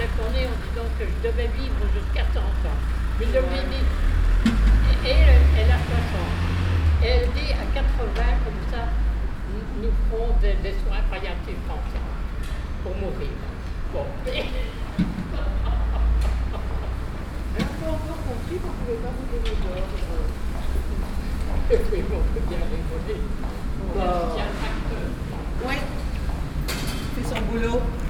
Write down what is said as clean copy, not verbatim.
téléphoné en disant que je devais vivre jusqu'à 100 ans. Je devais vivre. Et elle a 60. Et elle dit à 80, comme ça, nous ferons des soins palliatifs ensemble pour mourir. Bon. Alors, on a encore compris qu'on ne pouvait pas vous donner d'ordre. Oui, on peut bien rigoler. Oui. Fait son boulot.